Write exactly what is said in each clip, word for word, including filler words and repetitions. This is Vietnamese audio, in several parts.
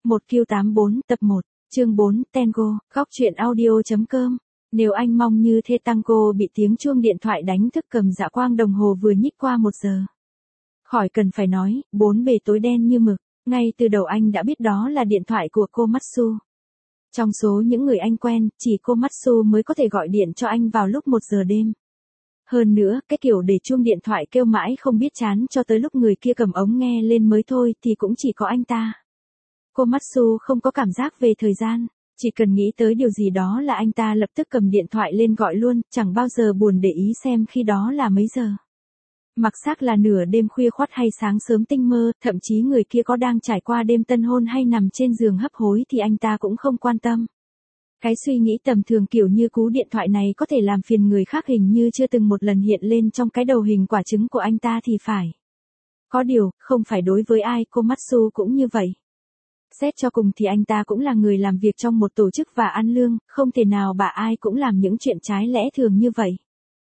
một Q tám bốn tập một, chương bốn, Tango, góc truyện audio.com. Nếu anh mong như thê Tango bị tiếng chuông điện thoại đánh thức cầm dạ quang đồng hồ vừa nhích qua một giờ. Khỏi cần phải nói, bốn bề tối đen như mực, ngay từ đầu anh đã biết đó là điện thoại của cô Matsu. Trong số những người anh quen, chỉ cô Matsu mới có thể gọi điện cho anh vào lúc một giờ đêm. Hơn nữa, cái kiểu để chuông điện thoại kêu mãi không biết chán cho tới lúc người kia cầm ống nghe lên mới thôi thì cũng chỉ có anh ta. Cô Matsu không có cảm giác về thời gian, chỉ cần nghĩ tới điều gì đó là anh ta lập tức cầm điện thoại lên gọi luôn, chẳng bao giờ buồn để ý xem khi đó là mấy giờ. Mặc xác là nửa đêm khuya khoắt hay sáng sớm tinh mơ, thậm chí người kia có đang trải qua đêm tân hôn hay nằm trên giường hấp hối thì anh ta cũng không quan tâm. Cái suy nghĩ tầm thường kiểu như cú điện thoại này có thể làm phiền người khác hình như chưa từng một lần hiện lên trong cái đầu hình quả trứng của anh ta thì phải. Có điều, không phải đối với ai cô Matsu cũng như vậy. Xét cho cùng thì anh ta cũng là người làm việc trong một tổ chức và ăn lương, không thể nào bà ai cũng làm những chuyện trái lẽ thường như vậy.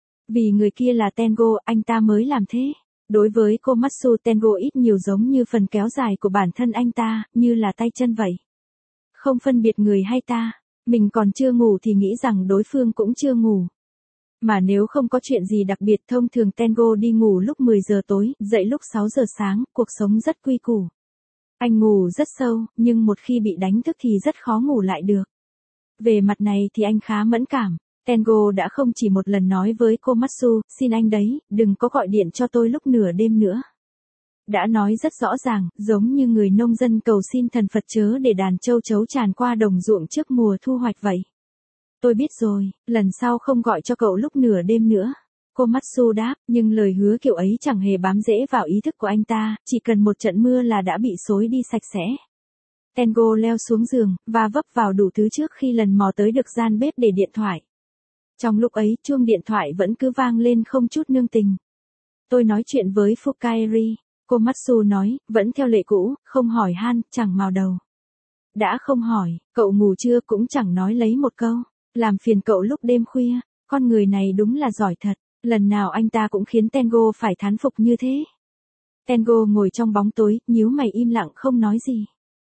Vì người kia là Tango, anh ta mới làm thế. Đối với cô Matsu, Tango ít nhiều giống như phần kéo dài của bản thân anh ta, như là tay chân vậy. Không phân biệt người hay ta, mình còn chưa ngủ thì nghĩ rằng đối phương cũng chưa ngủ. Mà nếu không có chuyện gì đặc biệt, thông thường Tango đi ngủ lúc mười giờ tối, dậy lúc sáu giờ sáng, cuộc sống rất quy củ. Anh ngủ rất sâu, nhưng một khi bị đánh thức thì rất khó ngủ lại được. Về mặt này thì anh khá mẫn cảm. Tango đã không chỉ một lần nói với cô Matsu, xin anh đấy, đừng có gọi điện cho tôi lúc nửa đêm nữa. Đã nói rất rõ ràng, giống như người nông dân cầu xin thần Phật chớ để đàn châu chấu tràn qua đồng ruộng trước mùa thu hoạch vậy. Tôi biết rồi, lần sau không gọi cho cậu lúc nửa đêm nữa. Cô Matsu đáp, nhưng lời hứa kiểu ấy chẳng hề bám rễ vào ý thức của anh ta, chỉ cần một trận mưa là đã bị xối đi sạch sẽ. Tango leo xuống giường, và vấp vào đủ thứ trước khi lần mò tới được gian bếp để điện thoại. Trong lúc ấy, chuông điện thoại vẫn cứ vang lên không chút nương tình. Tôi nói chuyện với Fukaeri, cô Matsu nói, vẫn theo lệ cũ, không hỏi han, chẳng mào đầu. Đã không hỏi, cậu ngủ chưa cũng chẳng nói lấy một câu, làm phiền cậu lúc đêm khuya, con người này đúng là giỏi thật, lần nào anh ta cũng khiến Tango phải thán phục như thế. Tango ngồi trong bóng tối, nhíu mày im lặng không nói gì.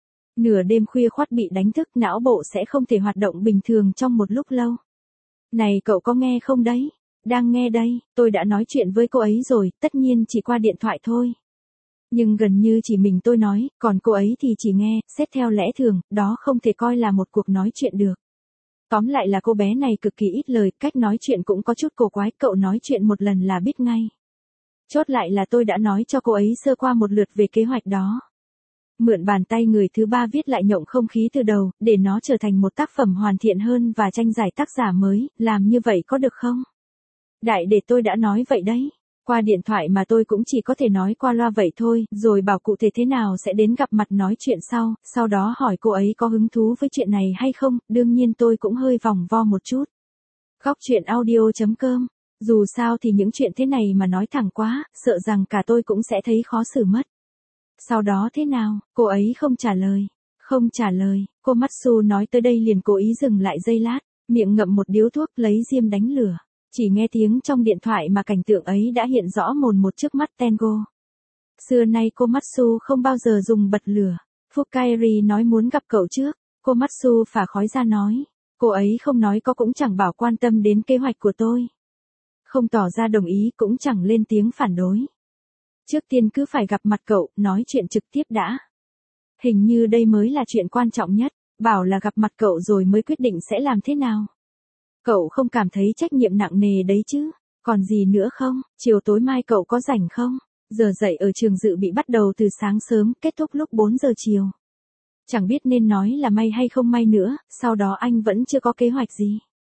Nửa đêm khuya khoắt bị đánh thức, não bộ sẽ không thể hoạt động bình thường trong một lúc lâu. Này cậu có nghe không đấy? Đang nghe đây, tôi đã nói chuyện với cô ấy rồi, tất nhiên chỉ qua điện thoại thôi. Nhưng gần như chỉ mình tôi nói, còn cô ấy thì chỉ nghe, xét theo lẽ thường, đó không thể coi là một cuộc nói chuyện được. Tóm lại là cô bé này cực kỳ ít lời, cách nói chuyện cũng có chút cổ quái, cậu nói chuyện một lần là biết ngay. Chốt lại là tôi đã nói cho cô ấy sơ qua một lượt về kế hoạch đó. Mượn bàn tay người thứ ba viết lại nhộng không khí từ đầu, để nó trở thành một tác phẩm hoàn thiện hơn và tranh giải tác giả mới, làm như vậy có được không? Đại để tôi đã nói vậy đấy. Qua điện thoại mà tôi cũng chỉ có thể nói qua loa vậy thôi, rồi bảo cụ thể thế nào sẽ đến gặp mặt nói chuyện sau, sau đó hỏi cô ấy có hứng thú với chuyện này hay không, đương nhiên tôi cũng hơi vòng vo một chút. Góc truyện audio.com, dù sao thì những chuyện thế này mà nói thẳng quá, sợ rằng cả tôi cũng sẽ thấy khó xử mất. Sau đó thế nào, cô ấy không trả lời, không trả lời, cô Matsu nói tới đây liền cố ý dừng lại giây lát, miệng ngậm một điếu thuốc lấy diêm đánh lửa. Chỉ nghe tiếng trong điện thoại mà cảnh tượng ấy đã hiện rõ mồn một trước mắt Tango. Xưa nay cô Matsu không bao giờ dùng bật lửa. Fukaeri nói muốn gặp cậu trước, cô Matsu phả khói ra nói. Cô ấy không nói có cũng chẳng bảo quan tâm đến kế hoạch của tôi. Không tỏ ra đồng ý cũng chẳng lên tiếng phản đối. Trước tiên cứ phải gặp mặt cậu, nói chuyện trực tiếp đã. Hình như đây mới là chuyện quan trọng nhất, bảo là gặp mặt cậu rồi mới quyết định sẽ làm thế nào. Cậu không cảm thấy trách nhiệm nặng nề đấy chứ, còn gì nữa không, chiều tối mai cậu có rảnh không? Giờ dậy ở trường dự bị bắt đầu từ sáng sớm, kết thúc lúc bốn giờ chiều. Chẳng biết nên nói là may hay không may nữa, sau đó anh vẫn chưa có kế hoạch gì.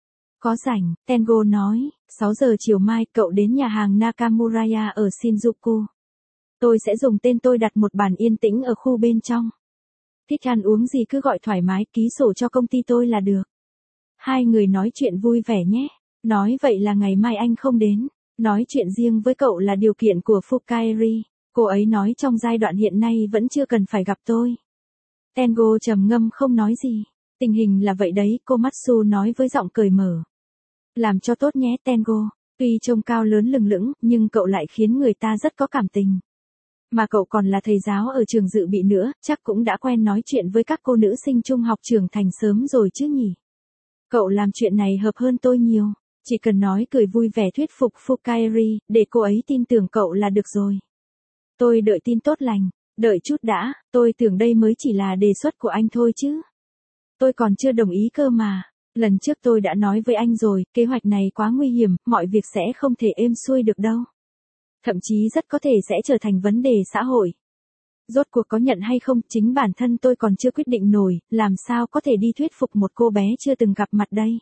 Có rảnh, Tango nói, sáu giờ chiều mai cậu đến nhà hàng Nakamuraya ở Shinjuku. Tôi sẽ dùng tên tôi đặt một bàn yên tĩnh ở khu bên trong. Thích ăn uống gì cứ gọi thoải mái, ký sổ cho công ty tôi là được. Hai người nói chuyện vui vẻ nhé. Nói vậy là ngày mai anh không đến. Nói chuyện riêng với cậu là điều kiện của Fukaeri. Cô ấy nói trong giai đoạn hiện nay vẫn chưa cần phải gặp tôi. Tango trầm ngâm không nói gì. Tình hình là vậy đấy, cô Matsu nói với giọng cởi mở. Làm cho tốt nhé Tango. Tuy trông cao lớn lừng lững, nhưng cậu lại khiến người ta rất có cảm tình. Mà cậu còn là thầy giáo ở trường dự bị nữa, chắc cũng đã quen nói chuyện với các cô nữ sinh trung học trưởng thành sớm rồi chứ nhỉ? Cậu làm chuyện này hợp hơn tôi nhiều. Chỉ cần nói cười vui vẻ thuyết phục Fukairi, để cô ấy tin tưởng cậu là được rồi. Tôi đợi tin tốt lành. Đợi chút đã, tôi tưởng đây mới chỉ là đề xuất của anh thôi chứ. Tôi còn chưa đồng ý cơ mà. Lần trước tôi đã nói với anh rồi, kế hoạch này quá nguy hiểm, mọi việc sẽ không thể êm xuôi được đâu. Thậm chí rất có thể sẽ trở thành vấn đề xã hội. Rốt cuộc có nhận hay không, chính bản thân tôi còn chưa quyết định nổi, làm sao có thể đi thuyết phục một cô bé chưa từng gặp mặt đây.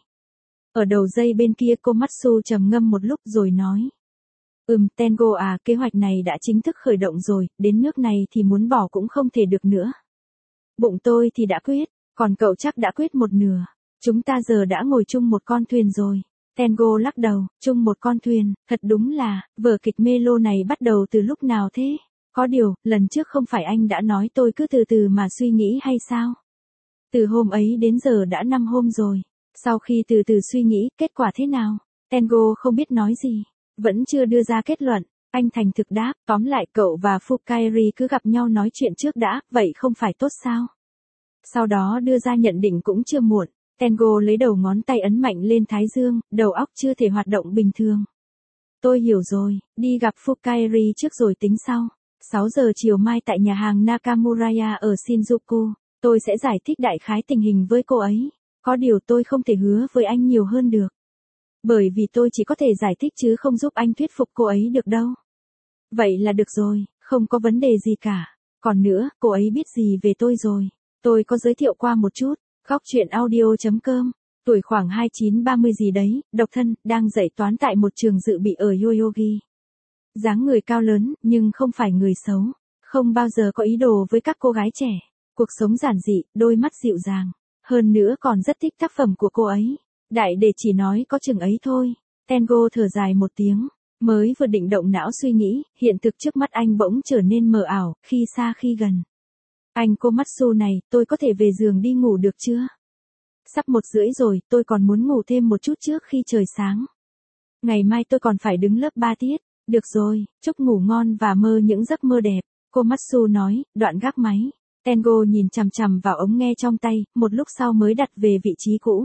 Ở đầu dây bên kia Komatsu trầm ngâm một lúc rồi nói. Ừm, Tengo à, kế hoạch này đã chính thức khởi động rồi, đến nước này thì muốn bỏ cũng không thể được nữa. Bụng tôi thì đã quyết, còn cậu chắc đã quyết một nửa. Chúng ta giờ đã ngồi chung một con thuyền rồi. Tengo lắc đầu, chung một con thuyền, thật đúng là, vở kịch melo này bắt đầu từ lúc nào thế? Có điều, lần trước không phải anh đã nói tôi cứ từ từ mà suy nghĩ hay sao? Từ hôm ấy đến giờ đã năm hôm rồi. Sau khi từ từ suy nghĩ, kết quả thế nào? Tengo không biết nói gì. Vẫn chưa đưa ra kết luận. Anh thành thực đáp, tóm lại cậu và Fukairi cứ gặp nhau nói chuyện trước đã, vậy không phải tốt sao? Sau đó đưa ra nhận định cũng chưa muộn. Tengo lấy đầu ngón tay ấn mạnh lên thái dương, đầu óc chưa thể hoạt động bình thường. Tôi hiểu rồi, đi gặp Fukairi trước rồi tính sau. sáu giờ chiều mai tại nhà hàng Nakamuraya ở Shinjuku, tôi sẽ giải thích đại khái tình hình với cô ấy. Có điều tôi không thể hứa với anh nhiều hơn được. Bởi vì tôi chỉ có thể giải thích chứ không giúp anh thuyết phục cô ấy được đâu. Vậy là được rồi, không có vấn đề gì cả. Còn nữa, cô ấy biết gì về tôi rồi. Tôi có giới thiệu qua một chút. Góc truyện audio chấm com. Tuổi khoảng hai mươi chín ba mươi gì đấy, độc thân, đang dạy toán tại một trường dự bị ở Yoyogi. Dáng người cao lớn, nhưng không phải người xấu. Không bao giờ có ý đồ với các cô gái trẻ. Cuộc sống giản dị, đôi mắt dịu dàng. Hơn nữa còn rất thích tác phẩm của cô ấy. Đại để chỉ nói có chừng ấy thôi. Tengo thở dài một tiếng. Mới vừa định động não suy nghĩ, hiện thực trước mắt anh bỗng trở nên mờ ảo, khi xa khi gần. Anh Komatsu này, tôi có thể về giường đi ngủ được chưa? Sắp một rưỡi rồi, tôi còn muốn ngủ thêm một chút trước khi trời sáng. Ngày mai tôi còn phải đứng lớp ba tiết. Được rồi, chúc ngủ ngon và mơ những giấc mơ đẹp. Komatsu nói, đoạn gác máy. Tengo nhìn chằm chằm vào ống nghe trong tay, một lúc sau mới đặt về vị trí cũ.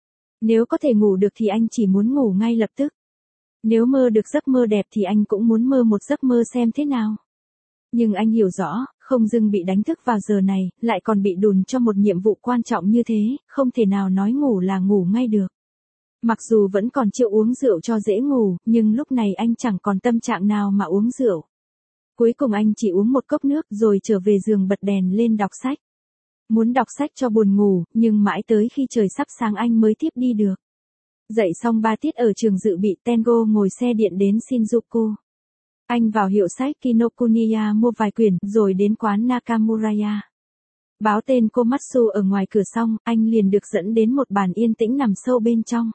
Nếu có thể ngủ được thì anh chỉ muốn ngủ ngay lập tức. Nếu mơ được giấc mơ đẹp thì anh cũng muốn mơ một giấc mơ xem thế nào. Nhưng anh hiểu rõ, không dưng bị đánh thức vào giờ này, lại còn bị đùn cho một nhiệm vụ quan trọng như thế, không thể nào nói ngủ là ngủ ngay được. Mặc dù vẫn còn chưa uống rượu cho dễ ngủ, nhưng lúc này anh chẳng còn tâm trạng nào mà uống rượu. Cuối cùng anh chỉ uống một cốc nước rồi trở về giường bật đèn lên đọc sách. Muốn đọc sách cho buồn ngủ, nhưng mãi tới khi trời sắp sáng anh mới tiếp đi được. Dậy xong ba tiết ở trường dự bị, Tengo ngồi xe điện đến Shinjuku. Anh vào hiệu sách Kinokuniya mua vài quyển, rồi đến quán Nakamuraya. Báo tên Komatsu ở ngoài cửa xong, anh liền được dẫn đến một bàn yên tĩnh nằm sâu bên trong.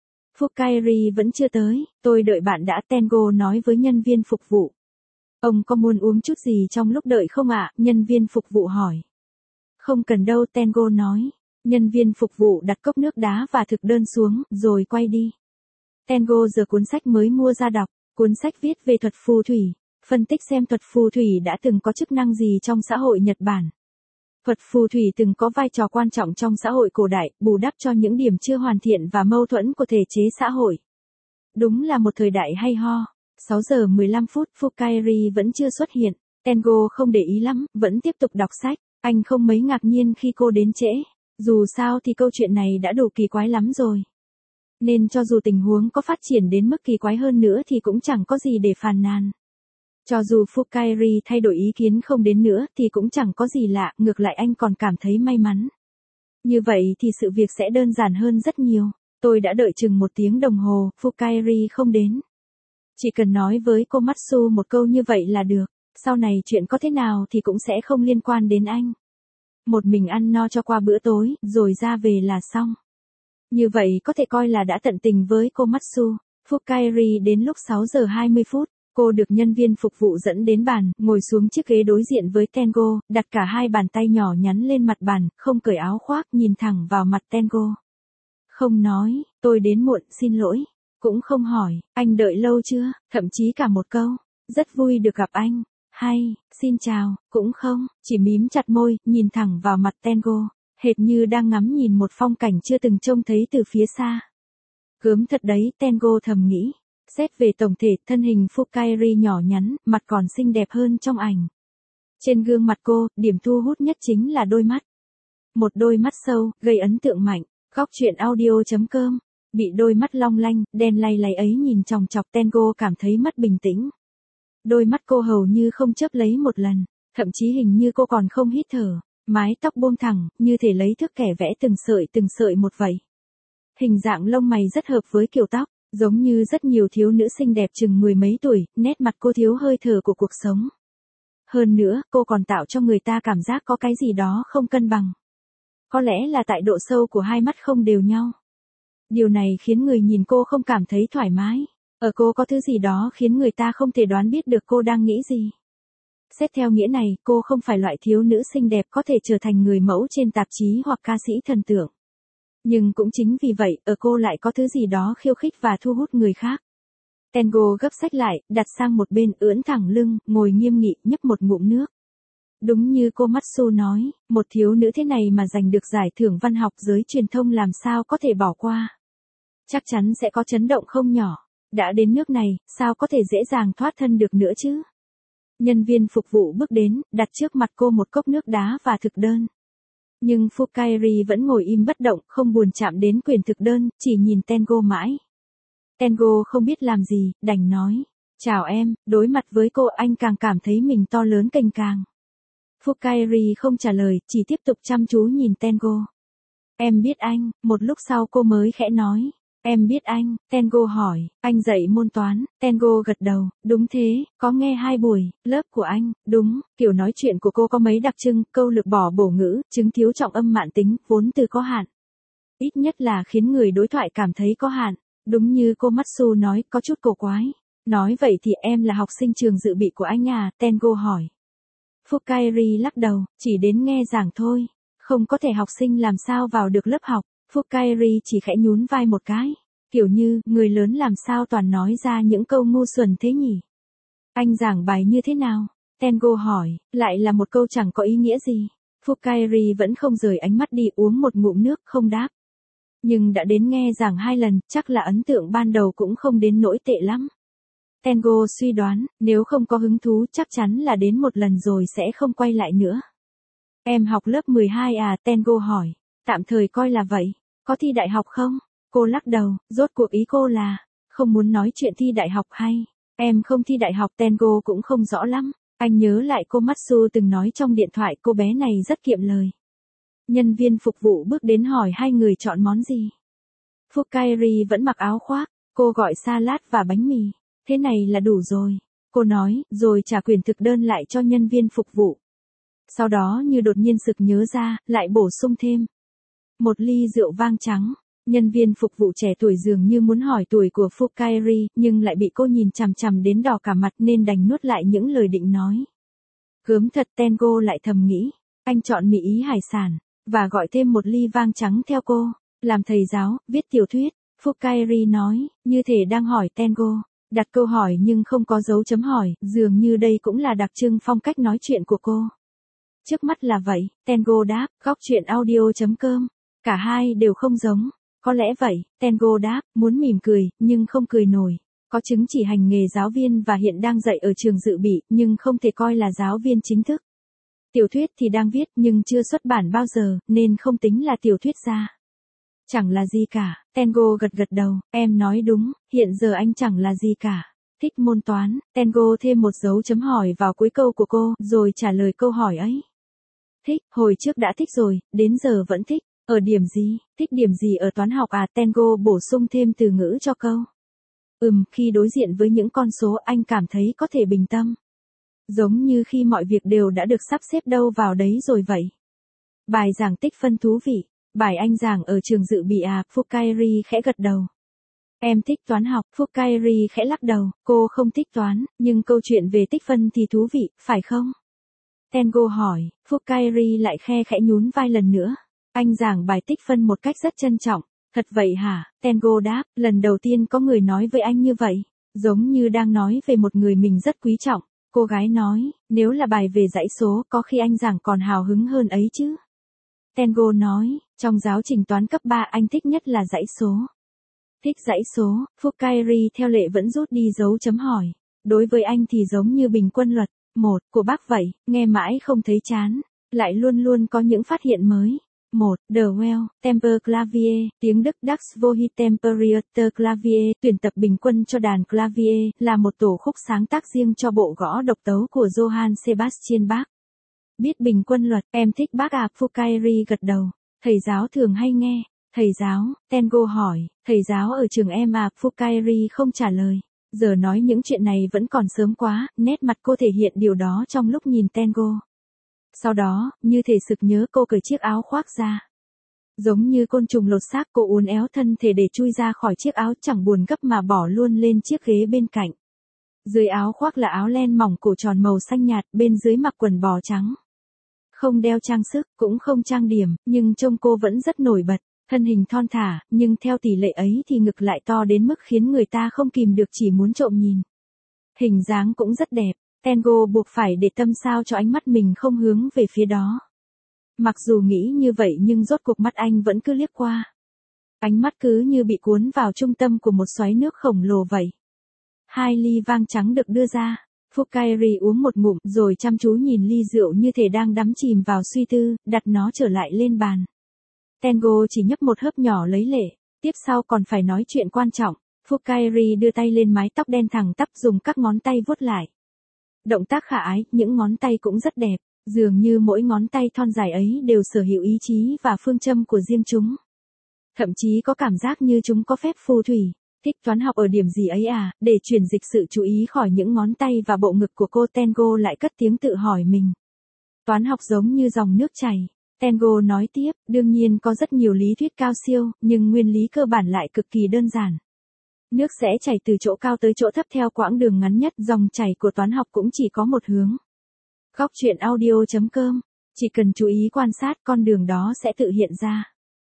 Fukairi vẫn chưa tới, tôi đợi bạn đã, Tengo nói với nhân viên phục vụ. Ông có muốn uống chút gì trong lúc đợi không ạ? Nhân viên phục vụ hỏi. Không cần đâu, Tengo nói. Nhân viên phục vụ đặt cốc nước đá và thực đơn xuống, rồi quay đi. Tengo giơ cuốn sách mới mua ra đọc. Cuốn sách viết về thuật phù thủy, phân tích xem thuật phù thủy đã từng có chức năng gì trong xã hội Nhật Bản. Thuật phù thủy từng có vai trò quan trọng trong xã hội cổ đại, bù đắp cho những điểm chưa hoàn thiện và mâu thuẫn của thể chế xã hội. Đúng là một thời đại hay ho. sáu giờ mười lăm phút, Fukairi vẫn chưa xuất hiện. Tengo không để ý lắm, vẫn tiếp tục đọc sách. Anh không mấy ngạc nhiên khi cô đến trễ. Dù sao thì câu chuyện này đã đủ kỳ quái lắm rồi. Nên cho dù tình huống có phát triển đến mức kỳ quái hơn nữa thì cũng chẳng có gì để phàn nàn. Cho dù Fukairi thay đổi ý kiến không đến nữa thì cũng chẳng có gì lạ, ngược lại anh còn cảm thấy may mắn. Như vậy thì sự việc sẽ đơn giản hơn rất nhiều. Tôi đã đợi chừng một tiếng đồng hồ, Fukairi không đến. Chỉ cần nói với Komatsu một câu như vậy là được, sau này chuyện có thế nào thì cũng sẽ không liên quan đến anh. Một mình ăn no cho qua bữa tối, rồi ra về là xong. Như vậy có thể coi là đã tận tình với Komatsu. Fukairi đến lúc sáu giờ hai mươi phút, cô được nhân viên phục vụ dẫn đến bàn, ngồi xuống chiếc ghế đối diện với Tengo, đặt cả hai bàn tay nhỏ nhắn lên mặt bàn, không cởi áo khoác, nhìn thẳng vào mặt Tengo. Không nói, tôi đến muộn, xin lỗi. Cũng không hỏi, anh đợi lâu chưa, thậm chí cả một câu. Rất vui được gặp anh. Hay, xin chào, cũng không, chỉ mím chặt môi, nhìn thẳng vào mặt Tengo, hệt như đang ngắm nhìn một phong cảnh chưa từng trông thấy từ phía xa. Gớm thật đấy, Tengo thầm nghĩ. Xét về tổng thể, thân hình Fukairi nhỏ nhắn, mặt còn xinh đẹp hơn trong ảnh. Trên gương mặt cô, điểm thu hút nhất chính là đôi mắt. Một đôi mắt sâu, gây ấn tượng mạnh. Góc truyện audio chấm com. Bị đôi mắt long lanh, đen lay lay ấy nhìn chòng chọc, Tengo cảm thấy mất bình tĩnh. Đôi mắt cô hầu như không chớp lấy một lần, thậm chí hình như cô còn không hít thở. Mái tóc buông thẳng, như thể lấy thước kẻ vẽ từng sợi từng sợi một vậy. Hình dạng lông mày rất hợp với kiểu tóc, giống như rất nhiều thiếu nữ xinh đẹp chừng mười mấy tuổi, nét mặt cô thiếu hơi thở của cuộc sống. Hơn nữa, cô còn tạo cho người ta cảm giác có cái gì đó không cân bằng. Có lẽ là tại độ sâu của hai mắt không đều nhau. Điều này khiến người nhìn cô không cảm thấy thoải mái. Ở cô có thứ gì đó khiến người ta không thể đoán biết được cô đang nghĩ gì. Xét theo nghĩa này, cô không phải loại thiếu nữ xinh đẹp có thể trở thành người mẫu trên tạp chí hoặc ca sĩ thần tượng. Nhưng cũng chính vì vậy, ở cô lại có thứ gì đó khiêu khích và thu hút người khác. Tengo gấp sách lại, đặt sang một bên, ưỡn thẳng lưng, ngồi nghiêm nghị, nhấp một ngụm nước. Đúng như cô Matsu nói, một thiếu nữ thế này mà giành được giải thưởng văn học giới truyền thông làm sao có thể bỏ qua. Chắc chắn sẽ có chấn động không nhỏ. Đã đến nước này, sao có thể dễ dàng thoát thân được nữa chứ? Nhân viên phục vụ bước đến, đặt trước mặt cô một cốc nước đá và thực đơn. Nhưng Fukairi vẫn ngồi im bất động, không buồn chạm đến quyển thực đơn, chỉ nhìn Tengo mãi. Tengo không biết làm gì, đành nói. Chào em, đối mặt với cô anh càng cảm thấy mình to lớn cành càng. Fukairi không trả lời, chỉ tiếp tục chăm chú nhìn Tengo. Em biết anh, một lúc sau cô mới khẽ nói. Em biết anh, Tengo hỏi, anh dạy môn toán, Tengo gật đầu, đúng thế, có nghe hai buổi, lớp của anh, đúng, kiểu nói chuyện của cô có mấy đặc trưng, câu lược bỏ bổ ngữ, chứng thiếu trọng âm mạn tính, vốn từ có hạn. Ít nhất là khiến người đối thoại cảm thấy có hạn, đúng như cô Matsu nói, có chút cổ quái. Nói vậy thì em là học sinh trường dự bị của anh à, Tengo hỏi. Fukairi lắc đầu, chỉ đến nghe giảng thôi, không có thể học sinh làm sao vào được lớp học. Fukairi chỉ khẽ nhún vai một cái, kiểu như, người lớn làm sao toàn nói ra những câu ngu xuẩn thế nhỉ? Anh giảng bài như thế nào? Tengo hỏi, lại là một câu chẳng có ý nghĩa gì. Fukairi vẫn không rời ánh mắt đi, uống một ngụm nước, không đáp. Nhưng đã đến nghe giảng hai lần, chắc là ấn tượng ban đầu cũng không đến nỗi tệ lắm. Tengo suy đoán, nếu không có hứng thú chắc chắn là đến một lần rồi sẽ không quay lại nữa. Em học lớp mười hai à, Tengo hỏi. Tạm thời coi là vậy. Có thi đại học không? Cô lắc đầu, rốt cuộc ý cô là, không muốn nói chuyện thi đại học hay, em không thi đại học. Tengo cũng không rõ lắm, anh nhớ lại cô Matsu từng nói trong điện thoại cô bé này rất kiệm lời. Nhân viên phục vụ bước đến hỏi hai người chọn món gì. Fukairi vẫn mặc áo khoác, cô gọi salad và bánh mì, thế này là đủ rồi, cô nói, rồi trả quyển thực đơn lại cho nhân viên phục vụ. Sau đó như đột nhiên sực nhớ ra, lại bổ sung thêm một ly rượu vang trắng. Nhân viên phục vụ trẻ tuổi dường như muốn hỏi tuổi của Fukairi, nhưng lại bị cô nhìn chằm chằm đến đỏ cả mặt nên đành nuốt lại những lời định nói. Gớm thật, Tengo lại thầm nghĩ, anh chọn mì ý hải sản, và gọi thêm một ly vang trắng theo cô. Làm thầy giáo, viết tiểu thuyết, Fukairi nói, như thể đang hỏi Tengo. Đặt câu hỏi nhưng không có dấu chấm hỏi, dường như đây cũng là đặc trưng phong cách nói chuyện của cô. Trước mắt là vậy, Tengo đáp, góc truyện audio chấm com. Cả hai đều không giống. Có lẽ vậy, Tengo đáp, muốn mỉm cười, nhưng không cười nổi. Có chứng chỉ hành nghề giáo viên và hiện đang dạy ở trường dự bị, nhưng không thể coi là giáo viên chính thức. Tiểu thuyết thì đang viết nhưng chưa xuất bản bao giờ, nên không tính là tiểu thuyết gia. Chẳng là gì cả, Tengo gật gật đầu, em nói đúng, hiện giờ anh chẳng là gì cả. Thích môn toán, Tengo thêm một dấu chấm hỏi vào cuối câu của cô, rồi trả lời câu hỏi ấy. Thích, hồi trước đã thích rồi, đến giờ vẫn thích. Ở điểm gì, thích điểm gì ở toán học à? Tengo bổ sung thêm từ ngữ cho câu. Ừm, khi đối diện với những con số anh cảm thấy có thể bình tâm. Giống như khi mọi việc đều đã được sắp xếp đâu vào đấy rồi vậy. Bài giảng tích phân thú vị. Bài anh giảng ở trường dự bị à? Fukairi khẽ gật đầu. Em thích toán học. Fukairi khẽ lắc đầu, cô không thích toán, nhưng câu chuyện về tích phân thì thú vị, phải không? Tengo hỏi, Fukairi lại khe khẽ nhún vai lần nữa. Anh giảng bài tích phân một cách rất trân trọng. Thật vậy hả? Tengo đáp, lần đầu tiên có người nói với anh như vậy. Giống như đang nói về một người mình rất quý trọng. Cô gái nói, nếu là bài về dãy số có khi anh giảng còn hào hứng hơn ấy chứ. Tengo nói, trong giáo trình toán cấp ba anh thích nhất là dãy số. Thích dãy số, Fukairi theo lệ vẫn rút đi dấu chấm hỏi. Đối với anh thì giống như bình quân luật, một, của bác vậy, nghe mãi không thấy chán, lại luôn luôn có những phát hiện mới. một. The Well, Temper Clavier, tiếng Đức Das Wohl Temperierte Clavier, tuyển tập bình quân cho đàn clavier, là một tổ khúc sáng tác riêng cho bộ gõ độc tấu của Johann Sebastian Bach. Biết bình quân luật, em thích bác à, Fukairi gật đầu. Thầy giáo thường hay nghe. Thầy giáo, Tengo hỏi, thầy giáo ở trường em à, Fukairi không trả lời. Giờ nói những chuyện này vẫn còn sớm quá, nét mặt cô thể hiện điều đó trong lúc nhìn Tengo. Sau đó, như thể sực nhớ cô cởi chiếc áo khoác ra. Giống như côn trùng lột xác cô uốn éo thân thể để chui ra khỏi chiếc áo chẳng buồn gấp mà bỏ luôn lên chiếc ghế bên cạnh. Dưới áo khoác là áo len mỏng cổ tròn màu xanh nhạt, bên dưới mặc quần bò trắng. Không đeo trang sức, cũng không trang điểm, nhưng trông cô vẫn rất nổi bật. Thân hình thon thả, nhưng theo tỷ lệ ấy thì ngực lại to đến mức khiến người ta không kìm được chỉ muốn trộm nhìn. Hình dáng cũng rất đẹp, Tengo buộc phải để tâm sao cho ánh mắt mình không hướng về phía đó. Mặc dù nghĩ như vậy nhưng rốt cuộc mắt anh vẫn cứ liếc qua. Ánh mắt cứ như bị cuốn vào trung tâm của một xoáy nước khổng lồ vậy. Hai ly vang trắng được đưa ra. Fukairi uống một ngụm rồi chăm chú nhìn ly rượu như thể đang đắm chìm vào suy tư, đặt nó trở lại lên bàn. Tengo chỉ nhấp một hớp nhỏ lấy lệ, tiếp sau còn phải nói chuyện quan trọng. Fukairi đưa tay lên mái tóc đen thẳng tắp dùng các ngón tay vuốt lại. Động tác khả ái, những ngón tay cũng rất đẹp, dường như mỗi ngón tay thon dài ấy đều sở hữu ý chí và phương châm của riêng chúng. Thậm chí có cảm giác như chúng có phép phù thủy. Thích toán học ở điểm gì ấy à, để chuyển dịch sự chú ý khỏi những ngón tay và bộ ngực của cô. Tengo lại cất tiếng tự hỏi mình. Toán học giống như dòng nước chảy. Tengo nói tiếp, đương nhiên có rất nhiều lý thuyết cao siêu, nhưng nguyên lý cơ bản lại cực kỳ đơn giản. Nước sẽ chảy từ chỗ cao tới chỗ thấp theo quãng đường ngắn nhất, dòng chảy của toán học cũng chỉ có một hướng. Góc truyện audio chấm com, chỉ cần chú ý quan sát con đường đó sẽ tự hiện ra.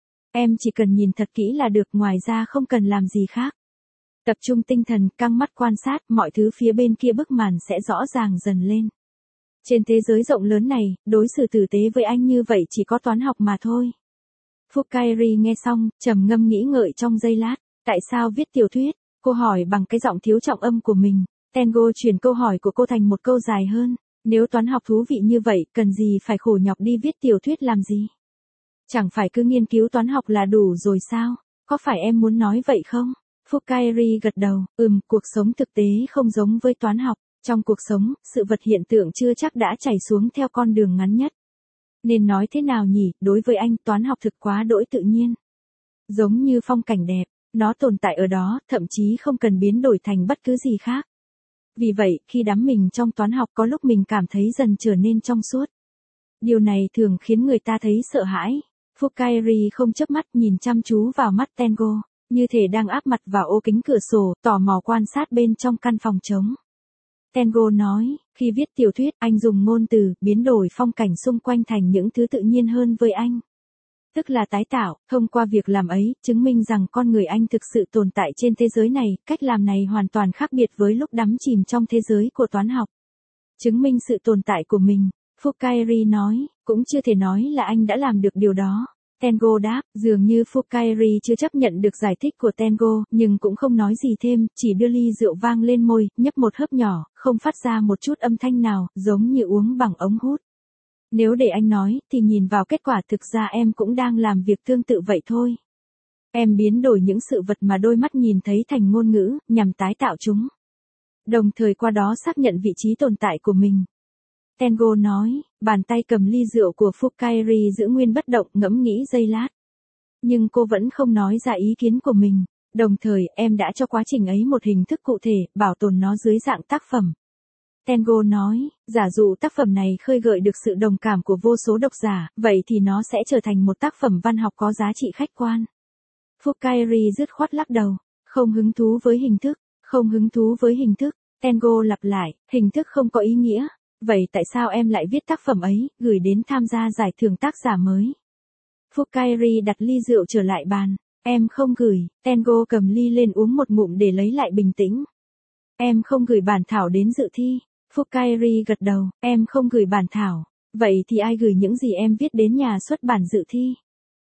Em chỉ cần nhìn thật kỹ là được, ngoài ra không cần làm gì khác. Tập trung tinh thần, căng mắt quan sát, mọi thứ phía bên kia bức màn sẽ rõ ràng dần lên. Trên thế giới rộng lớn này, đối xử tử tế với anh như vậy chỉ có toán học mà thôi. Fukairi nghe xong, trầm ngâm nghĩ ngợi trong giây lát. Tại sao viết tiểu thuyết? Cô hỏi bằng cái giọng thiếu trọng âm của mình. Tengo chuyển câu hỏi của cô thành một câu dài hơn. Nếu toán học thú vị như vậy, cần gì phải khổ nhọc đi viết tiểu thuyết làm gì? Chẳng phải cứ nghiên cứu toán học là đủ rồi sao? Có phải em muốn nói vậy không? Fukairi gật đầu, ừm, cuộc sống thực tế không giống với toán học. Trong cuộc sống, sự vật hiện tượng chưa chắc đã chảy xuống theo con đường ngắn nhất. Nên nói thế nào nhỉ, đối với anh toán học thực quá đỗi tự nhiên. Giống như phong cảnh đẹp, nó tồn tại ở đó, thậm chí không cần biến đổi thành bất cứ gì khác. Vì vậy, khi đắm mình trong toán học có lúc mình cảm thấy dần trở nên trong suốt. Điều này thường khiến người ta thấy sợ hãi. Fukairi không chớp mắt nhìn chăm chú vào mắt Tengo, như thể đang áp mặt vào ô kính cửa sổ, tò mò quan sát bên trong căn phòng trống. Tengo nói, khi viết tiểu thuyết, anh dùng ngôn từ, biến đổi phong cảnh xung quanh thành những thứ tự nhiên hơn với anh. Tức là tái tạo, thông qua việc làm ấy, chứng minh rằng con người anh thực sự tồn tại trên thế giới này, cách làm này hoàn toàn khác biệt với lúc đắm chìm trong thế giới của toán học. Chứng minh sự tồn tại của mình, Fukairi nói, cũng chưa thể nói là anh đã làm được điều đó. Tengo đáp, dường như Fukairi chưa chấp nhận được giải thích của Tengo, nhưng cũng không nói gì thêm, chỉ đưa ly rượu vang lên môi, nhấp một hớp nhỏ, không phát ra một chút âm thanh nào, giống như uống bằng ống hút. Nếu để anh nói, thì nhìn vào kết quả thực ra em cũng đang làm việc tương tự vậy thôi. Em biến đổi những sự vật mà đôi mắt nhìn thấy thành ngôn ngữ, nhằm tái tạo chúng. Đồng thời qua đó xác nhận vị trí tồn tại của mình. Tengo nói, bàn tay cầm ly rượu của Fukairi giữ nguyên bất động, ngẫm nghĩ giây lát. Nhưng cô vẫn không nói ra ý kiến của mình. Đồng thời, em đã cho quá trình ấy một hình thức cụ thể, bảo tồn nó dưới dạng tác phẩm. Tengo nói, giả dụ tác phẩm này khơi gợi được sự đồng cảm của vô số độc giả, vậy thì nó sẽ trở thành một tác phẩm văn học có giá trị khách quan. Fukairi dứt khoát lắc đầu, không hứng thú với hình thức, không hứng thú với hình thức. Tengo lặp lại, hình thức không có ý nghĩa. Vậy tại sao em lại viết tác phẩm ấy, gửi đến tham gia giải thưởng tác giả mới? Fukairi đặt ly rượu trở lại bàn. Em không gửi. Tengo cầm ly lên uống một ngụm để lấy lại bình tĩnh. Em không gửi bản thảo đến dự thi. Fukairi gật đầu, em không gửi bản thảo. Vậy thì ai gửi những gì em viết đến nhà xuất bản dự thi?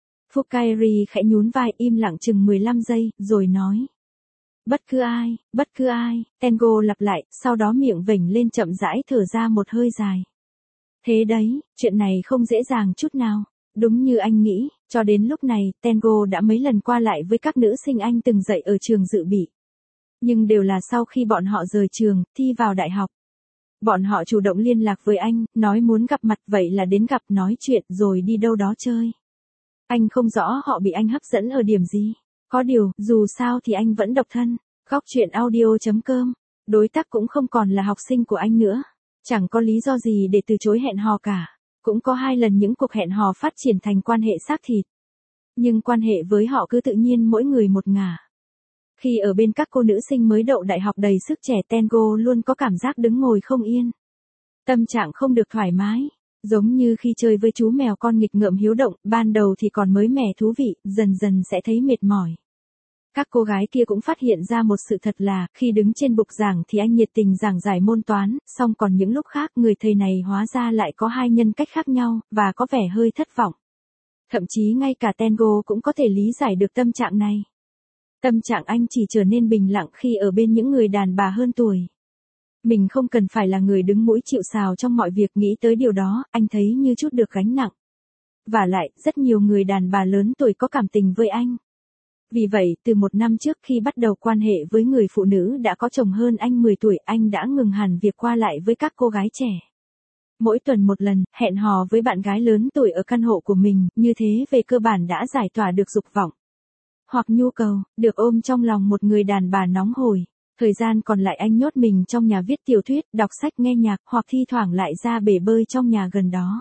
Fukairi khẽ nhún vai im lặng chừng mười lăm giây, rồi nói. Bất cứ ai, bất cứ ai, Tengo lặp lại, sau đó miệng vểnh lên chậm rãi thở ra một hơi dài. Thế đấy, chuyện này không dễ dàng chút nào. Đúng như anh nghĩ, cho đến lúc này, Tengo đã mấy lần qua lại với các nữ sinh anh từng dạy ở trường dự bị. Nhưng đều là sau khi bọn họ rời trường, thi vào đại học. Bọn họ chủ động liên lạc với anh, nói muốn gặp mặt, vậy là đến gặp nói chuyện rồi đi đâu đó chơi. Anh không rõ họ bị anh hấp dẫn ở điểm gì. Có điều, dù sao thì anh vẫn độc thân. Góc chuyện audio.com. Đối tác cũng không còn là học sinh của anh nữa. Chẳng có lý do gì để từ chối hẹn hò cả. Cũng có hai lần những cuộc hẹn hò phát triển thành quan hệ xác thịt. Nhưng quan hệ với họ cứ tự nhiên mỗi người một ngả. Khi ở bên các cô nữ sinh mới đậu đại học đầy sức trẻ, Tengo luôn có cảm giác đứng ngồi không yên. Tâm trạng không được thoải mái. Giống như khi chơi với chú mèo con nghịch ngợm hiếu động, ban đầu thì còn mới mẻ thú vị, dần dần sẽ thấy mệt mỏi. Các cô gái kia cũng phát hiện ra một sự thật là, khi đứng trên bục giảng thì anh nhiệt tình giảng giải môn toán, song còn những lúc khác người thầy này hóa ra lại có hai nhân cách khác nhau, và có vẻ hơi thất vọng. Thậm chí ngay cả Tengo cũng có thể lý giải được tâm trạng này. Tâm trạng anh chỉ trở nên bình lặng khi ở bên những người đàn bà hơn tuổi. Mình không cần phải là người đứng mũi chịu sào trong mọi việc, nghĩ tới điều đó, anh thấy như chút được gánh nặng. Vả lại, rất nhiều người đàn bà lớn tuổi có cảm tình với anh. Vì vậy, từ một năm trước khi bắt đầu quan hệ với người phụ nữ đã có chồng hơn anh mười tuổi, anh đã ngừng hẳn việc qua lại với các cô gái trẻ. Mỗi tuần một lần, hẹn hò với bạn gái lớn tuổi ở căn hộ của mình, như thế về cơ bản đã giải tỏa được dục vọng. Hoặc nhu cầu, được ôm trong lòng một người đàn bà nóng hổi. Thời gian còn lại anh nhốt mình trong nhà viết tiểu thuyết, đọc sách, nghe nhạc, hoặc thi thoảng lại ra bể bơi trong nhà gần đó.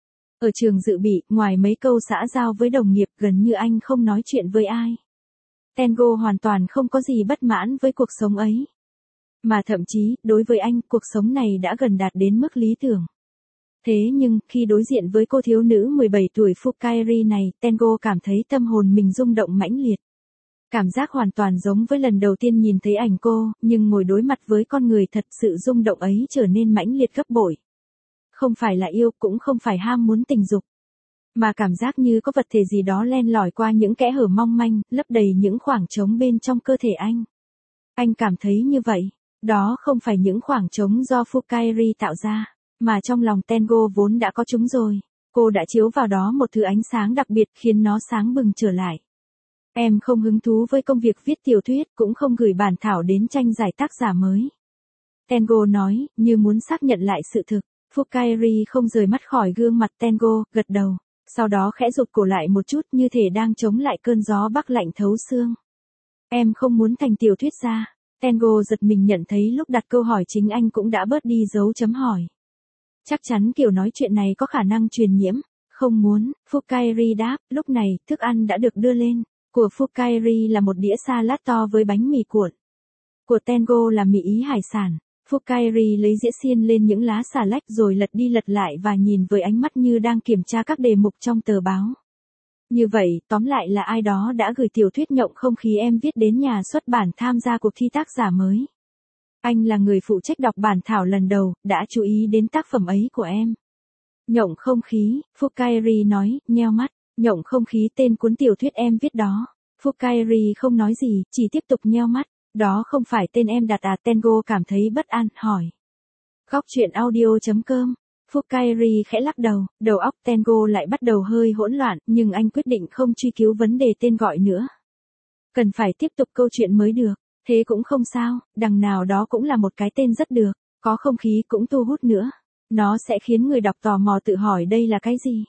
Ở trường dự bị, ngoài mấy câu xã giao với đồng nghiệp, gần như anh không nói chuyện với ai. Tengo hoàn toàn không có gì bất mãn với cuộc sống ấy. Mà thậm chí, đối với anh, cuộc sống này đã gần đạt đến mức lý tưởng. Thế nhưng, khi đối diện với cô thiếu nữ mười bảy tuổi Fukairi này, Tengo cảm thấy tâm hồn mình rung động mãnh liệt. Cảm giác hoàn toàn giống với lần đầu tiên nhìn thấy ảnh cô, nhưng ngồi đối mặt với con người thật sự rung động ấy trở nên mãnh liệt gấp bội. Không phải là yêu, cũng không phải ham muốn tình dục. Mà cảm giác như có vật thể gì đó len lỏi qua những kẽ hở mong manh, lấp đầy những khoảng trống bên trong cơ thể anh. Anh cảm thấy như vậy. Đó không phải những khoảng trống do Fukairi tạo ra, mà trong lòng Tengo vốn đã có chúng rồi. Cô đã chiếu vào đó một thứ ánh sáng đặc biệt khiến nó sáng bừng trở lại. Em không hứng thú với công việc viết tiểu thuyết, cũng không gửi bản thảo đến tranh giải tác giả mới. Tengo nói, như muốn xác nhận lại sự thực. Fukairi không rời mắt khỏi gương mặt Tengo, gật đầu. Sau đó khẽ rụt cổ lại một chút, như thể đang chống lại cơn gió bắc lạnh thấu xương. Em không muốn thành tiểu thuyết gia. Tengo giật mình nhận thấy lúc đặt câu hỏi chính anh cũng đã bớt đi dấu chấm hỏi. Chắc chắn kiểu nói chuyện này có khả năng truyền nhiễm. Không muốn, Fukairi đáp. Lúc này, thức ăn đã được đưa lên. Của Fukairi là một đĩa salad to với bánh mì cuộn. Của Tengo là mì ý hải sản. Fukairi lấy dĩa xiên lên những lá xà lách rồi lật đi lật lại và nhìn với ánh mắt như đang kiểm tra các đề mục trong tờ báo. Như vậy, tóm lại là ai đó đã gửi tiểu thuyết Nhộng Không Khí em viết đến nhà xuất bản tham gia cuộc thi tác giả mới. Anh là người phụ trách đọc bản thảo lần đầu, đã chú ý đến tác phẩm ấy của em. Nhộng Không Khí, Fukairi nói, nheo mắt. Nhộng Không Khí tên cuốn tiểu thuyết em viết đó. Fukairi không nói gì, chỉ tiếp tục nheo mắt. Đó không phải tên em đặt à? Tengo cảm thấy bất an, hỏi. Góc chuyện audio.com. Fukairi khẽ lắc đầu, đầu óc Tengo lại bắt đầu hơi hỗn loạn, nhưng anh quyết định không truy cứu vấn đề tên gọi nữa. Cần phải tiếp tục câu chuyện mới được. Thế cũng không sao, đằng nào đó cũng là một cái tên rất được, có không khí cũng thu hút nữa. Nó sẽ khiến người đọc tò mò tự hỏi đây là cái gì.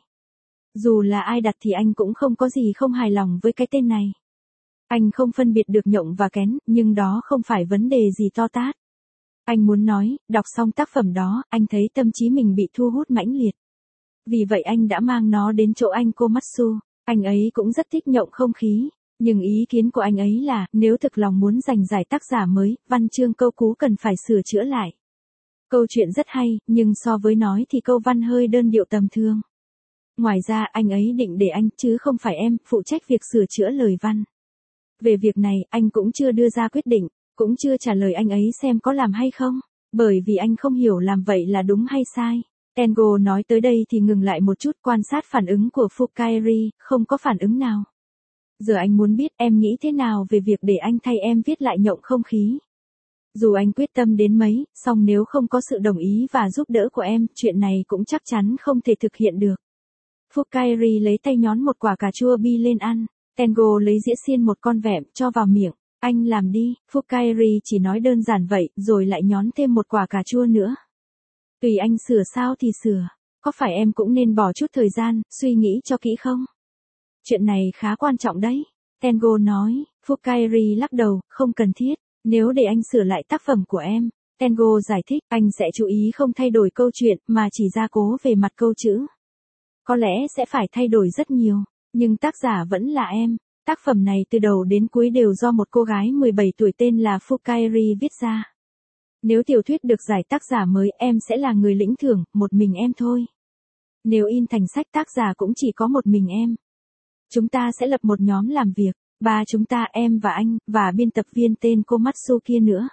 Dù là ai đặt thì anh cũng không có gì không hài lòng với cái tên này. Anh không phân biệt được nhộng và kén, nhưng đó không phải vấn đề gì to tát. Anh muốn nói, đọc xong tác phẩm đó, anh thấy tâm trí mình bị thu hút mãnh liệt. Vì vậy anh đã mang nó đến chỗ anh Komatsu. Anh ấy cũng rất thích Nhộng Không Khí. Nhưng ý kiến của anh ấy là, nếu thực lòng muốn giành giải tác giả mới, văn chương câu cú cần phải sửa chữa lại. Câu chuyện rất hay, nhưng so với nói thì câu văn hơi đơn điệu tầm thường. Ngoài ra anh ấy định để anh, chứ không phải em, phụ trách việc sửa chữa lời văn. Về việc này, anh cũng chưa đưa ra quyết định, cũng chưa trả lời anh ấy xem có làm hay không. Bởi vì anh không hiểu làm vậy là đúng hay sai. Tengo nói tới đây thì ngừng lại một chút quan sát phản ứng của Fukairi, không có phản ứng nào. Giờ anh muốn biết em nghĩ thế nào về việc để anh thay em viết lại nhộng không khí. Dù anh quyết tâm đến mấy, song nếu không có sự đồng ý và giúp đỡ của em, chuyện này cũng chắc chắn không thể thực hiện được. Fukairi lấy tay nhón một quả cà chua bi lên ăn. Tengo lấy dĩa xiên một con vẹm cho vào miệng. Anh làm đi, Fukairi chỉ nói đơn giản vậy, rồi lại nhón thêm một quả cà chua nữa. Tùy anh sửa sao thì sửa. Có phải em cũng nên bỏ chút thời gian, suy nghĩ cho kỹ không? Chuyện này khá quan trọng đấy. Tengo nói. Fukairi lắc đầu, không cần thiết. Nếu để anh sửa lại tác phẩm của em, Tengo giải thích, anh sẽ chú ý không thay đổi câu chuyện, mà chỉ gia cố về mặt câu chữ. Có lẽ sẽ phải thay đổi rất nhiều, nhưng tác giả vẫn là em. Tác phẩm này từ đầu đến cuối đều do một cô gái mười bảy tuổi tên là Fukairi viết ra. Nếu tiểu thuyết được giải tác giả mới, em sẽ là người lĩnh thưởng, một mình em thôi. Nếu in thành sách, tác giả cũng chỉ có một mình em. Chúng ta sẽ lập một nhóm làm việc, ba chúng ta, em và anh, và biên tập viên tên Komatsu kia nữa.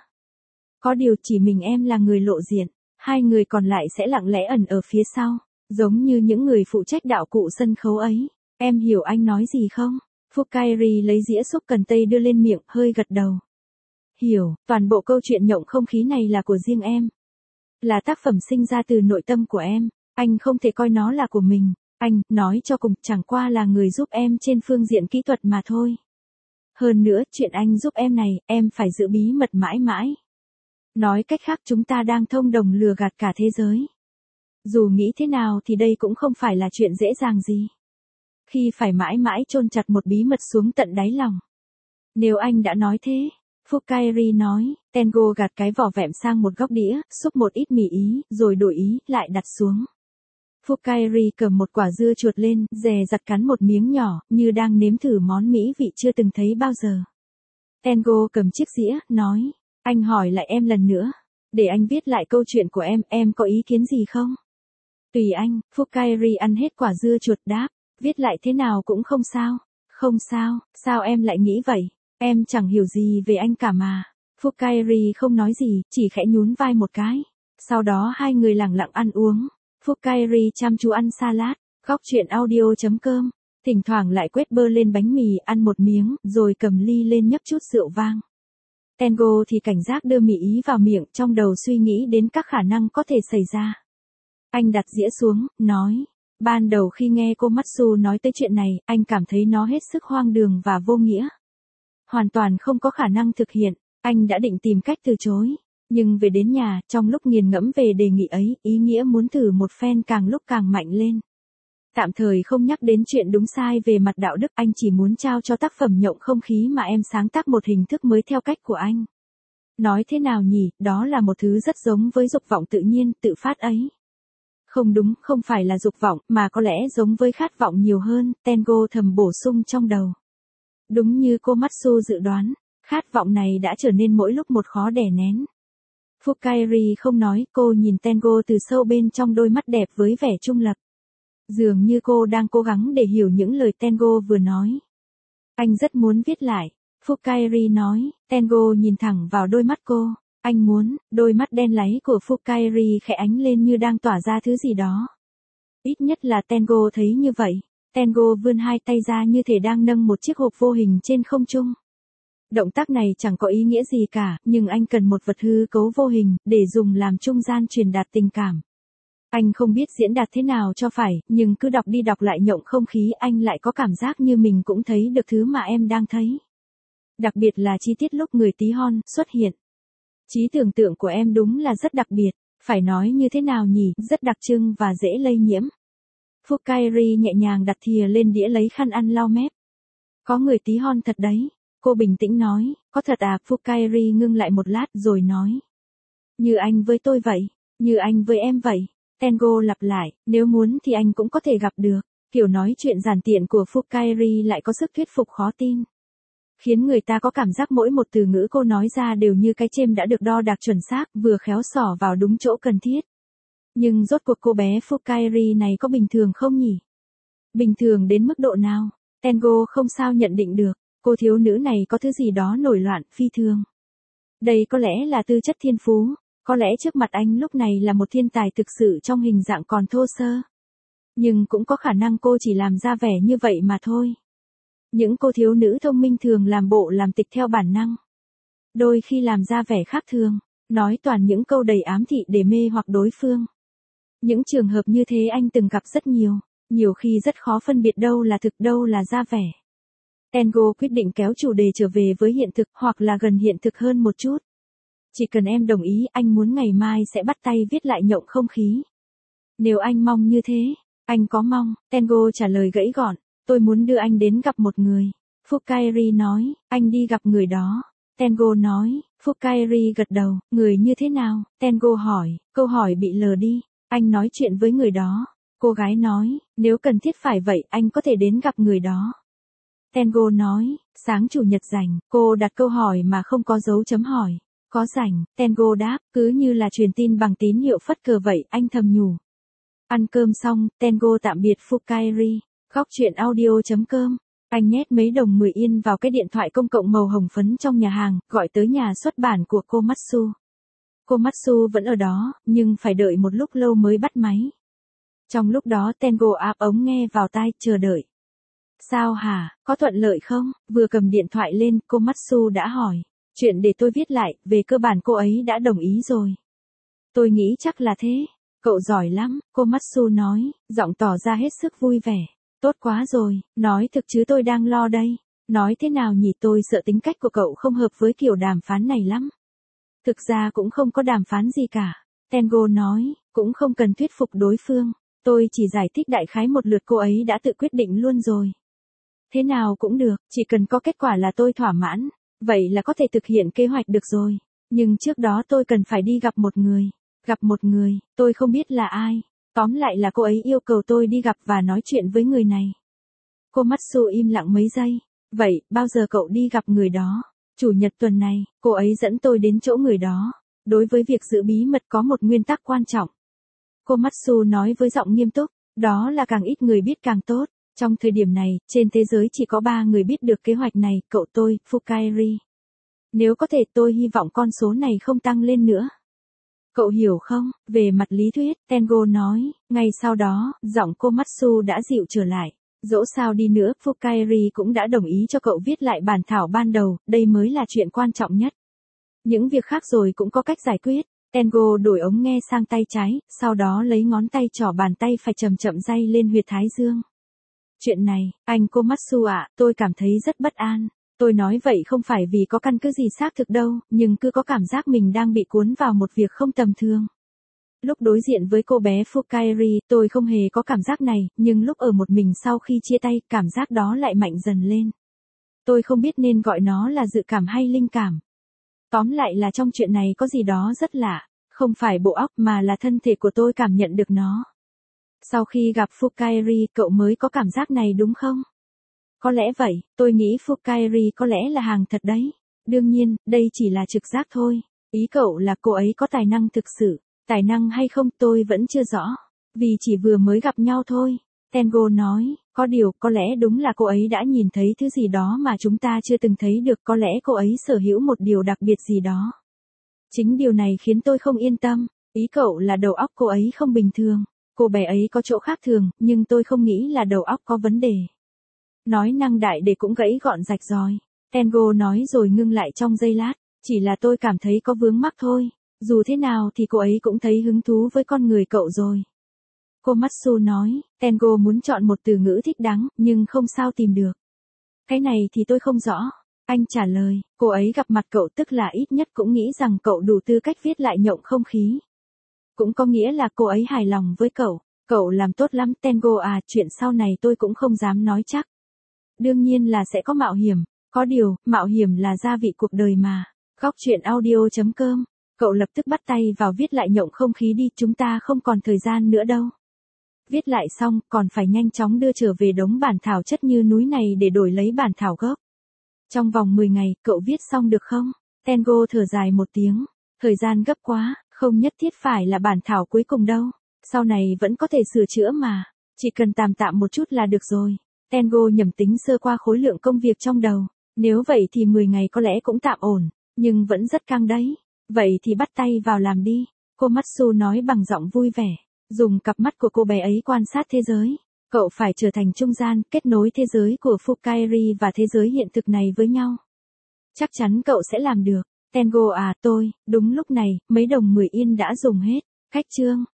Có điều chỉ mình em là người lộ diện, hai người còn lại sẽ lặng lẽ ẩn ở phía sau, giống như những người phụ trách đạo cụ sân khấu ấy. Em hiểu anh nói gì không? Fukairi lấy dĩa xúc cần tây đưa lên miệng, hơi gật đầu. Hiểu, toàn bộ câu chuyện nhộng không khí này là của riêng em. Là tác phẩm sinh ra từ nội tâm của em, anh không thể coi nó là của mình. Anh, nói cho cùng, chẳng qua là người giúp em trên phương diện kỹ thuật mà thôi. Hơn nữa, chuyện anh giúp em này, em phải giữ bí mật mãi mãi. Nói cách khác, chúng ta đang thông đồng lừa gạt cả thế giới. Dù nghĩ thế nào thì đây cũng không phải là chuyện dễ dàng gì. Khi phải mãi mãi chôn chặt một bí mật xuống tận đáy lòng. Nếu anh đã nói thế, Fukairi nói, Tengo gạt cái vỏ vẹm sang một góc đĩa, xúc một ít mì ý, rồi đổi ý, lại đặt xuống. Fukairi cầm một quả dưa chuột lên, dè dặt cắn một miếng nhỏ, như đang nếm thử món mỹ vị chưa từng thấy bao giờ. Tengo cầm chiếc dĩa, nói, anh hỏi lại em lần nữa. Để anh viết lại câu chuyện của em, em có ý kiến gì không? Tùy anh, Fukairi ăn hết quả dưa chuột đáp, viết lại thế nào cũng không sao. Không sao, sao em lại nghĩ vậy? Em chẳng hiểu gì về anh cả mà. Fukairi không nói gì, chỉ khẽ nhún vai một cái. Sau đó hai người lặng lặng ăn uống. Fukairi chăm chú ăn salad, góc chuyện audio chấm com, thỉnh thoảng lại quét bơ lên bánh mì, ăn một miếng, rồi cầm ly lên nhấp chút rượu vang. Tengo thì cảnh giác đưa mì ý vào miệng, trong đầu suy nghĩ đến các khả năng có thể xảy ra. Anh đặt dĩa xuống, nói, ban đầu khi nghe Komatsu nói tới chuyện này, anh cảm thấy nó hết sức hoang đường và vô nghĩa. Hoàn toàn không có khả năng thực hiện, anh đã định tìm cách từ chối. Nhưng về đến nhà, trong lúc nghiền ngẫm về đề nghị ấy, ý nghĩa muốn thử một phen càng lúc càng mạnh lên. Tạm thời không nhắc đến chuyện đúng sai về mặt đạo đức, anh chỉ muốn trao cho tác phẩm nhộng không khí mà em sáng tác một hình thức mới theo cách của anh. Nói thế nào nhỉ, đó là một thứ rất giống với dục vọng tự nhiên, tự phát ấy. Không đúng, không phải là dục vọng, mà có lẽ giống với khát vọng nhiều hơn, Tengo thầm bổ sung trong đầu. Đúng như Komatsu dự đoán, khát vọng này đã trở nên mỗi lúc một khó đè nén. Fukairi không nói, cô nhìn Tengo từ sâu bên trong đôi mắt đẹp với vẻ trung lập. Dường như cô đang cố gắng để hiểu những lời Tengo vừa nói. Anh rất muốn viết lại. Fukairi nói, Tengo nhìn thẳng vào đôi mắt cô. Anh muốn, đôi mắt đen láy của Fukairi khẽ ánh lên như đang tỏa ra thứ gì đó. Ít nhất là Tengo thấy như vậy. Tengo vươn hai tay ra như thể đang nâng một chiếc hộp vô hình trên không trung. Động tác này chẳng có ý nghĩa gì cả, nhưng anh cần một vật hư cấu vô hình, để dùng làm trung gian truyền đạt tình cảm. Anh không biết diễn đạt thế nào cho phải, nhưng cứ đọc đi đọc lại nhộng không khí, anh lại có cảm giác như mình cũng thấy được thứ mà em đang thấy. Đặc biệt là chi tiết lúc người tí hon xuất hiện. Trí tưởng tượng của em đúng là rất đặc biệt, phải nói như thế nào nhỉ, rất đặc trưng và dễ lây nhiễm. Fukairi nhẹ nhàng đặt thìa lên đĩa, lấy khăn ăn lau mép. Có người tí hon thật đấy. Cô bình tĩnh nói, có thật à? Fukairi ngưng lại một lát rồi nói. Như anh với tôi vậy, như anh với em vậy. Tengo lặp lại, nếu muốn thì anh cũng có thể gặp được. Kiểu nói chuyện giản tiện của Fukairi lại có sức thuyết phục khó tin. Khiến người ta có cảm giác mỗi một từ ngữ cô nói ra đều như cái chêm đã được đo đạc chuẩn xác, vừa khéo xỏ vào đúng chỗ cần thiết. Nhưng rốt cuộc cô bé Fukairi này có bình thường không nhỉ? Bình thường đến mức độ nào? Tengo không sao nhận định được. Cô thiếu nữ này có thứ gì đó nổi loạn, phi thường. Đây có lẽ là tư chất thiên phú, Có lẽ trước mặt anh lúc này là một thiên tài thực sự trong hình dạng còn thô sơ. Nhưng cũng có khả năng cô chỉ làm ra vẻ như vậy mà thôi. Những cô thiếu nữ thông minh thường làm bộ làm tịch theo bản năng. Đôi khi làm ra vẻ khác thường, nói toàn những câu đầy ám thị để mê hoặc đối phương. Những trường hợp như thế anh từng gặp rất nhiều, nhiều khi rất khó phân biệt đâu là thực đâu là ra vẻ. Tango quyết định kéo chủ đề trở về với hiện thực hoặc là gần hiện thực hơn một chút. Chỉ cần em đồng ý, anh muốn ngày mai sẽ bắt tay viết lại nhộng không khí. Nếu anh mong như thế, anh có mong, Tango trả lời gãy gọn, tôi muốn đưa anh đến gặp một người. Fukairi nói, anh đi gặp người đó. Tango nói, Fukairi gật đầu, người như thế nào? Tango hỏi, câu hỏi bị lờ đi, anh nói chuyện với người đó. Cô gái nói, nếu cần thiết phải vậy anh có thể đến gặp người đó. Tango nói, sáng chủ nhật rảnh, cô đặt câu hỏi mà không có dấu chấm hỏi. Có rảnh, Tango đáp, cứ như là truyền tin bằng tín hiệu phất cờ vậy, anh thầm nhủ. Ăn cơm xong, Tango tạm biệt Fukairi. Góc chuyện audio chấm com. Anh nhét mấy đồng mười yên vào cái điện thoại công cộng màu hồng phấn trong nhà hàng, gọi tới nhà xuất bản của Komatsu. Komatsu vẫn ở đó, nhưng phải đợi một lúc lâu mới bắt máy. Trong lúc đó Tango áp ống nghe vào tai, chờ đợi. Sao hả, có thuận lợi không? Vừa cầm điện thoại lên, Komatsu đã hỏi. Chuyện để tôi viết lại, về cơ bản cô ấy đã đồng ý rồi. Tôi nghĩ chắc là thế. Cậu giỏi lắm, Komatsu nói, giọng tỏ ra hết sức vui vẻ. Tốt quá rồi, nói thực chứ tôi đang lo đây. Nói thế nào nhỉ, tôi sợ tính cách của cậu không hợp với kiểu đàm phán này lắm. Thực ra cũng không có đàm phán gì cả. Tango nói, cũng không cần thuyết phục đối phương. Tôi chỉ giải thích đại khái một lượt, cô ấy đã tự quyết định luôn rồi. Thế nào cũng được, chỉ cần có kết quả là tôi thỏa mãn. Vậy là có thể thực hiện kế hoạch được rồi. Nhưng trước đó tôi cần phải đi gặp một người. Gặp một người, tôi không biết là ai. Tóm lại là cô ấy yêu cầu tôi đi gặp và nói chuyện với người này. Komatsu im lặng mấy giây. Vậy, bao giờ cậu đi gặp người đó? Chủ nhật tuần này, cô ấy dẫn tôi đến chỗ người đó. Đối với việc giữ bí mật có một nguyên tắc quan trọng. Komatsu nói với giọng nghiêm túc, đó là càng ít người biết càng tốt. Trong thời điểm này, trên thế giới chỉ có ba người biết được kế hoạch này, cậu tôi, Fukairi. Nếu có thể tôi hy vọng con số này không tăng lên nữa. Cậu hiểu không, về mặt lý thuyết, Tango nói, ngay sau đó, giọng Komatsu đã dịu trở lại. Dẫu sao đi nữa, Fukairi cũng đã đồng ý cho cậu viết lại bản thảo ban đầu, đây mới là chuyện quan trọng nhất. Những việc khác rồi cũng có cách giải quyết. Tango đổi ống nghe sang tay trái, sau đó lấy ngón tay trỏ bàn tay phải chậm chậm day lên huyệt thái dương. Chuyện này, anh Komatsu ạ, tôi cảm thấy rất bất an. Tôi nói vậy không phải vì có căn cứ gì xác thực đâu, nhưng cứ có cảm giác mình đang bị cuốn vào một việc không tầm thường. Lúc đối diện với cô bé Fukairi, tôi không hề có cảm giác này, nhưng lúc ở một mình sau khi chia tay, cảm giác đó lại mạnh dần lên. Tôi không biết nên gọi nó là dự cảm hay linh cảm. Tóm lại là trong chuyện này có gì đó rất lạ, không phải bộ óc mà là thân thể của tôi cảm nhận được nó. Sau khi gặp Fukairi, cậu mới có cảm giác này đúng không? Có lẽ vậy, tôi nghĩ Fukairi có lẽ là hàng thật đấy. Đương nhiên, đây chỉ là trực giác thôi. Ý cậu là cô ấy có tài năng thực sự. Tài năng hay không tôi vẫn chưa rõ. Vì chỉ vừa mới gặp nhau thôi. Tango nói, có điều, có lẽ đúng là cô ấy đã nhìn thấy thứ gì đó mà chúng ta chưa từng thấy được. Có lẽ cô ấy sở hữu một điều đặc biệt gì đó. Chính điều này khiến tôi không yên tâm. Ý cậu là đầu óc cô ấy không bình thường. Cô bé ấy có chỗ khác thường, nhưng tôi không nghĩ là đầu óc có vấn đề. Nói năng đại để cũng gãy gọn rạch ròi. Tango nói rồi ngưng lại trong giây lát. Chỉ là tôi cảm thấy có vướng mắc thôi. Dù thế nào thì cô ấy cũng thấy hứng thú với con người cậu rồi. Komatsu nói, Tango muốn chọn một từ ngữ thích đáng, nhưng không sao tìm được. Cái này thì tôi không rõ. Anh trả lời, cô ấy gặp mặt cậu tức là ít nhất cũng nghĩ rằng cậu đủ tư cách viết lại nhộng không khí. Cũng có nghĩa là cô ấy hài lòng với cậu. Cậu làm tốt lắm Tango à, chuyện sau này tôi cũng không dám nói chắc. Đương nhiên là sẽ có mạo hiểm. Có điều, mạo hiểm là gia vị cuộc đời mà. Góc chuyện audio chấm com. Cậu lập tức bắt tay vào viết lại nhộng không khí đi, chúng ta không còn thời gian nữa đâu. Viết lại xong, còn phải nhanh chóng đưa trở về đống bản thảo chất như núi này để đổi lấy bản thảo gốc. Trong vòng mười ngày, cậu viết xong được không? Tango thở dài một tiếng. Thời gian gấp quá, không nhất thiết phải là bản thảo cuối cùng đâu. Sau này vẫn có thể sửa chữa mà. Chỉ cần tạm tạm một chút là được rồi. Tango nhẩm tính sơ qua khối lượng công việc trong đầu. Nếu vậy thì mười ngày có lẽ cũng tạm ổn. Nhưng vẫn rất căng đấy. Vậy thì bắt tay vào làm đi, Komatsu nói bằng giọng vui vẻ, dùng cặp mắt của cô bé ấy quan sát thế giới. Cậu phải trở thành trung gian, kết nối thế giới của Fukairi và thế giới hiện thực này với nhau. Chắc chắn cậu sẽ làm được. Tengo à tôi, đúng lúc này, mấy đồng mười yên đã dùng hết. Khách chương.